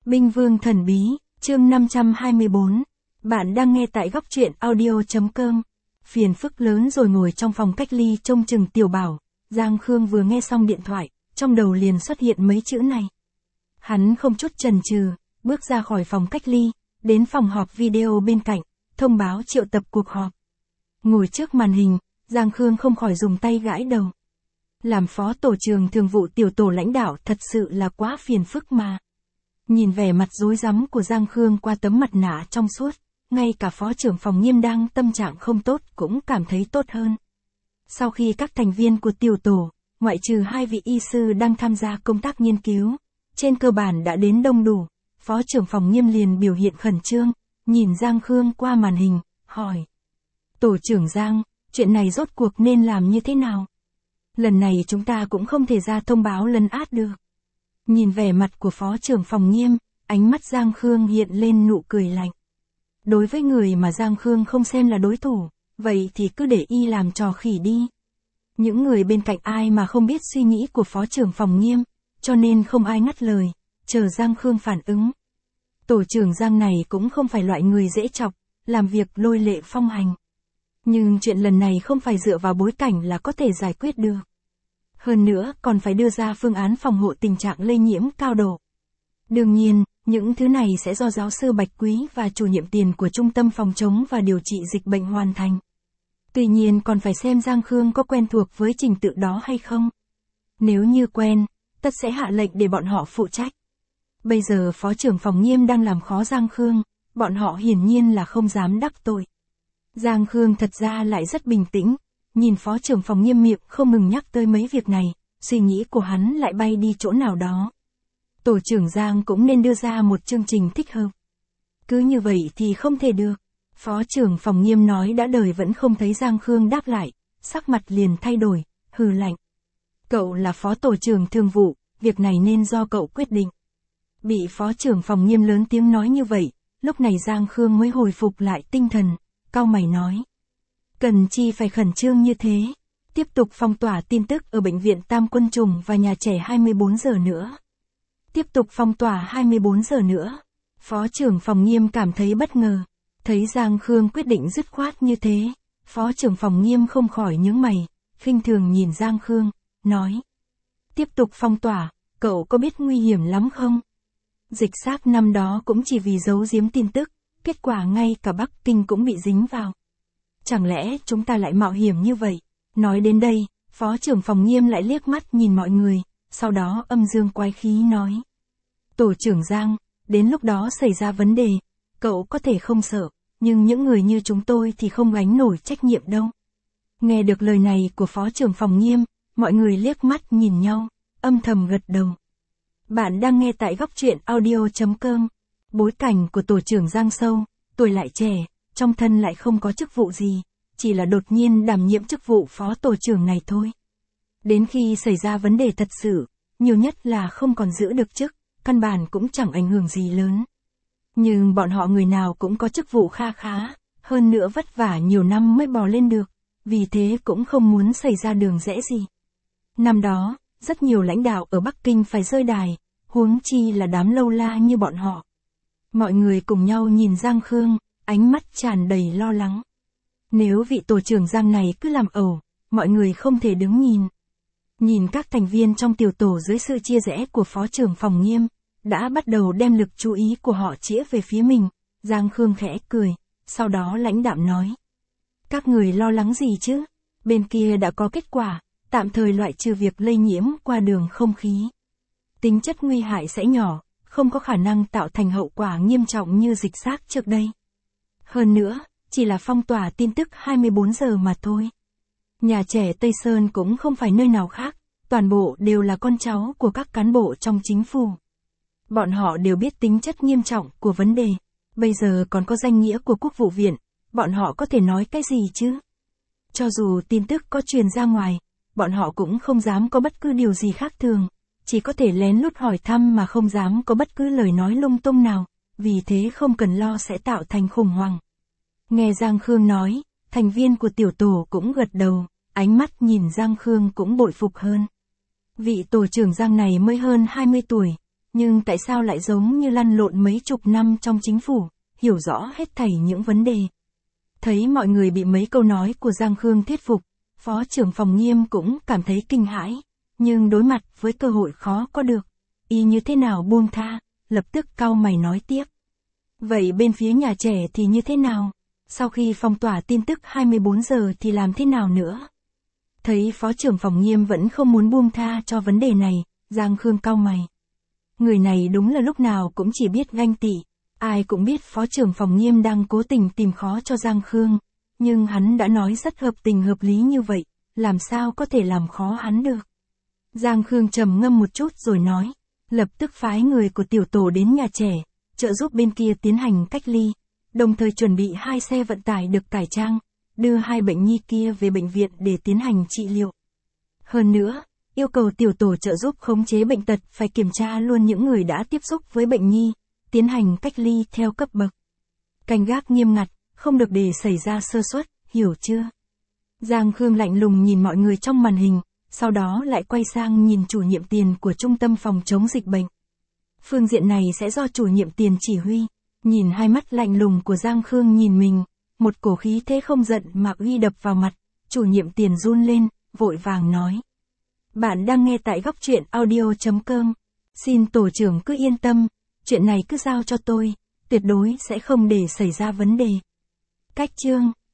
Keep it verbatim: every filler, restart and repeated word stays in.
Binh Vương Thần Bí, chương năm trăm hai mươi bốn. Bạn đang nghe tại góc truyện audio.com. Phiền phức lớn rồi. Ngồi trong phòng cách ly trông chừng Tiểu Bảo, Giang Khương vừa nghe xong điện thoại, trong đầu liền xuất hiện mấy chữ này. Hắn không chút chần chừ, bước ra khỏi phòng cách ly, đến phòng họp video bên cạnh, thông báo triệu tập cuộc họp. Ngồi trước màn hình, Giang Khương không khỏi dùng tay gãi đầu. Làm phó tổ trưởng thường vụ tiểu tổ lãnh đạo thật sự là quá phiền phức mà. Nhìn vẻ mặt rối rắm của Giang Khương qua tấm mặt nạ trong suốt, ngay cả phó trưởng phòng Nghiêm đang tâm trạng không tốt cũng cảm thấy tốt hơn. Sau khi các thành viên của tiểu tổ, ngoại trừ hai vị y sư đang tham gia công tác nghiên cứu, trên cơ bản đã đến đông đủ, phó trưởng phòng Nghiêm liền biểu hiện khẩn trương, nhìn Giang Khương qua màn hình, hỏi. Tổ trưởng Giang, chuyện này rốt cuộc nên làm như thế nào? Lần này chúng ta cũng không thể ra thông báo lấn át được. Nhìn vẻ mặt của phó trưởng phòng Nghiêm, ánh mắt Giang Khương hiện lên nụ cười lạnh. Đối với người mà Giang Khương không xem là đối thủ, vậy thì cứ để y làm trò khỉ đi. Những người bên cạnh ai mà không biết suy nghĩ của phó trưởng phòng Nghiêm, cho nên không ai ngắt lời, chờ Giang Khương phản ứng. Tổ trưởng Giang này cũng không phải loại người dễ chọc, làm việc lôi lệ phong hành. Nhưng chuyện lần này không phải dựa vào bối cảnh là có thể giải quyết được. Hơn nữa còn phải đưa ra phương án phòng hộ tình trạng lây nhiễm cao độ. Đương nhiên, những thứ này sẽ do giáo sư Bạch Quý và chủ nhiệm tiền của Trung tâm Phòng chống và Điều trị Dịch bệnh hoàn thành. Tuy nhiên còn phải xem Giang Khương có quen thuộc với trình tự đó hay không. Nếu như quen, tất sẽ hạ lệnh để bọn họ phụ trách. Bây giờ phó trưởng phòng Nghiêm đang làm khó Giang Khương, bọn họ hiển nhiên là không dám đắc tội. Giang Khương thật ra lại rất bình tĩnh, nhìn phó trưởng phòng Nghiêm miệng không ngừng nhắc tới mấy việc này, suy nghĩ của hắn lại bay đi chỗ nào đó. Tổ trưởng Giang cũng nên đưa ra một chương trình thích hợp. Cứ như vậy thì không thể được. Phó trưởng phòng Nghiêm nói đã đời vẫn không thấy Giang Khương đáp lại, sắc mặt liền thay đổi, hừ lạnh. Cậu là phó tổ trưởng thường vụ, việc này nên do cậu quyết định. Bị phó trưởng phòng Nghiêm lớn tiếng nói như vậy, lúc này Giang Khương mới hồi phục lại tinh thần, cau mày nói. Cần chi phải khẩn trương như thế, tiếp tục phong tỏa tin tức ở bệnh viện Tam Quân Trùng và nhà trẻ hai mươi bốn giờ nữa. Tiếp tục phong tỏa hai mươi bốn giờ nữa. Phó trưởng phòng Nghiêm cảm thấy bất ngờ, thấy Giang Khương quyết định dứt khoát như thế, phó trưởng phòng Nghiêm không khỏi nhướng mày, khinh thường nhìn Giang Khương, nói. Tiếp tục phong tỏa, cậu có biết nguy hiểm lắm không? Dịch xác năm đó cũng chỉ vì giấu giếm tin tức, kết quả ngay cả Bắc Kinh cũng bị dính vào. Chẳng lẽ chúng ta lại mạo hiểm như vậy? Nói đến đây, phó trưởng phòng Nghiêm lại liếc mắt nhìn mọi người, sau đó âm dương quái khí nói. Tổ trưởng Giang, đến lúc đó xảy ra vấn đề, cậu có thể không sợ, nhưng những người như chúng tôi thì không gánh nổi trách nhiệm đâu. Nghe được lời này của phó trưởng phòng Nghiêm, mọi người liếc mắt nhìn nhau, âm thầm gật đầu. Bạn đang nghe tại góc truyện audio.com. Bối cảnh của tổ trưởng Giang sâu, tuổi lại trẻ, trong thân lại không có chức vụ gì, chỉ là đột nhiên đảm nhiệm chức vụ phó tổ trưởng này thôi. Đến khi xảy ra vấn đề thật sự, nhiều nhất là không còn giữ được chức, căn bản cũng chẳng ảnh hưởng gì lớn. Nhưng bọn họ người nào cũng có chức vụ kha khá, hơn nữa vất vả nhiều năm mới bò lên được, vì thế cũng không muốn xảy ra đường rẽ gì. Năm đó, rất nhiều lãnh đạo ở Bắc Kinh phải rơi đài, huống chi là đám lâu la như bọn họ. Mọi người cùng nhau nhìn Giang Khương, ánh mắt tràn đầy lo lắng. Nếu vị tổ trưởng Giang này cứ làm ẩu, mọi người không thể đứng nhìn. Nhìn các thành viên trong tiểu tổ dưới sự chia rẽ của phó trưởng phòng Nghiêm, đã bắt đầu đem lực chú ý của họ chĩa về phía mình, Giang Khương khẽ cười, sau đó lãnh đạm nói. Các người lo lắng gì chứ? Bên kia đã có kết quả, tạm thời loại trừ việc lây nhiễm qua đường không khí. Tính chất nguy hại sẽ nhỏ, không có khả năng tạo thành hậu quả nghiêm trọng như dịch xác trước đây. Hơn nữa, chỉ là phong tỏa tin tức hai mươi bốn giờ mà thôi. Nhà trẻ Tây Sơn cũng không phải nơi nào khác, toàn bộ đều là con cháu của các cán bộ trong chính phủ. Bọn họ đều biết tính chất nghiêm trọng của vấn đề, bây giờ còn có danh nghĩa của Quốc vụ viện, bọn họ có thể nói cái gì chứ? Cho dù tin tức có truyền ra ngoài, bọn họ cũng không dám có bất cứ điều gì khác thường, chỉ có thể lén lút hỏi thăm mà không dám có bất cứ lời nói lung tung nào, vì thế không cần lo sẽ tạo thành khủng hoảng. Nghe Giang Khương nói, thành viên của tiểu tổ cũng gật đầu, ánh mắt nhìn Giang Khương cũng bội phục hơn. Vị tổ trưởng Giang này mới hơn hai mươi tuổi, nhưng tại sao lại giống như lăn lộn mấy chục năm trong chính phủ, hiểu rõ hết thảy những vấn đề. Thấy mọi người bị mấy câu nói của Giang Khương thuyết phục, Phó trưởng phòng Nghiêm cũng cảm thấy kinh hãi, nhưng đối mặt với cơ hội khó có được, y như thế nào buông tha, lập tức cau mày nói tiếp. Vậy bên phía nhà trẻ thì như thế nào? Sau khi phong tỏa tin tức hai mươi bốn giờ thì làm thế nào nữa? Thấy Phó trưởng phòng Nghiêm vẫn không muốn buông tha cho vấn đề này, Giang Khương cau mày. Người này đúng là lúc nào cũng chỉ biết ganh tị. Ai cũng biết Phó trưởng phòng Nghiêm đang cố tình tìm khó cho Giang Khương, nhưng hắn đã nói rất hợp tình hợp lý như vậy, làm sao có thể làm khó hắn được. Giang Khương trầm ngâm một chút rồi nói, lập tức phái người của tiểu tổ đến nhà trẻ, trợ giúp bên kia tiến hành cách ly, đồng thời chuẩn bị hai xe vận tải được cải trang, đưa hai bệnh nhi kia về bệnh viện để tiến hành trị liệu. Hơn nữa, yêu cầu tiểu tổ trợ giúp khống chế bệnh tật phải kiểm tra luôn những người đã tiếp xúc với bệnh nhi, tiến hành cách ly theo cấp bậc. Canh gác nghiêm ngặt, không được để xảy ra sơ suất, hiểu chưa? Giang Khương lạnh lùng nhìn mọi người trong màn hình, sau đó lại quay sang nhìn chủ nhiệm tiền của Trung tâm Phòng chống dịch bệnh. Phương diện này sẽ do chủ nhiệm tiền chỉ huy. Nhìn hai mắt lạnh lùng của Giang Khương nhìn mình, một cổ khí thế không giận mà uy đập vào mặt, chủ nhiệm tiền run lên, vội vàng nói. Bạn đang nghe tại góc truyện audio chấm com. Xin tổ trưởng cứ yên tâm, chuyện này cứ giao cho tôi, tuyệt đối sẽ không để xảy ra vấn đề. Cách chương